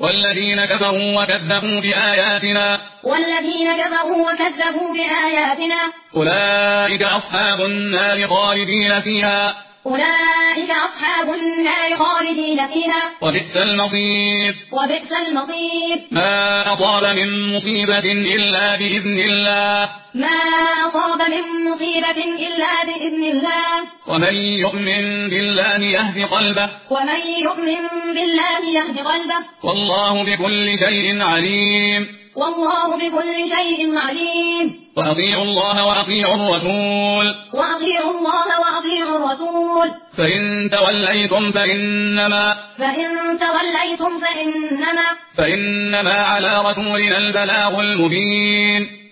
والذين كفروا وكذبوا بآياتنا أولئك أصحاب النار خالدين فيها وبئس المصير ما أصاب من مصيبة إلا بإذن الله ومن يؤمن بالله يهد قلبه والله بكل شيء عليم وأطيعوا الله وأطيعوا الرسول فإن توليتم فإنما على رسولنا البلاغ المبين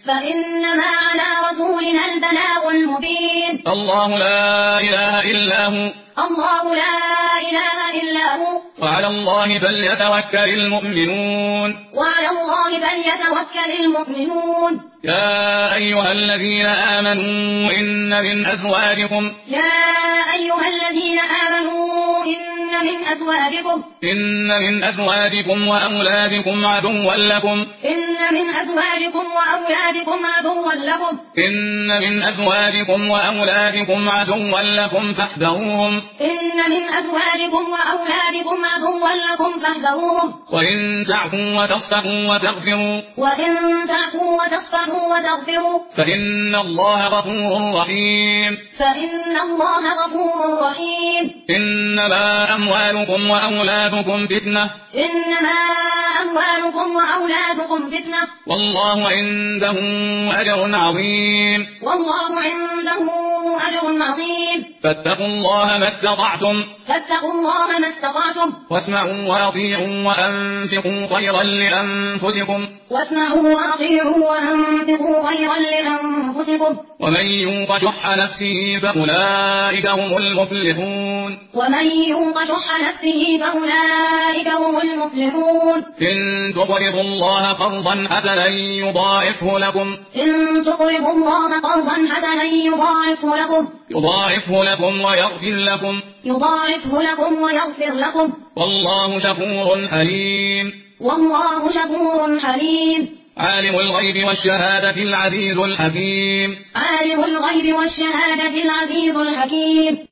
الله لا إله إلا هو وعلى الله فليتوكل المؤمنون يا أيها الذين آمنوا إن من أزواجكم وأولادكم عدوا لكم فاحذروهم وإن تعفوا وتصفحوا وتغفروا فإن الله غفور رحيم إنما أموالكم وأولادكم فتنة والله عنده أجر عظيم فاتقوا الله ما استطعتم واسمعوا وأطيعوا وأنفقوا خيرا لأنفسكم ومن يوق شح نفسه فأولئك هم المفلحون إن تقرضوا الله قرضا حسنا يضاعفه لكم ويغفر لكم والله شكور حليم عالم الغيب والشهادة العزيز الحكيم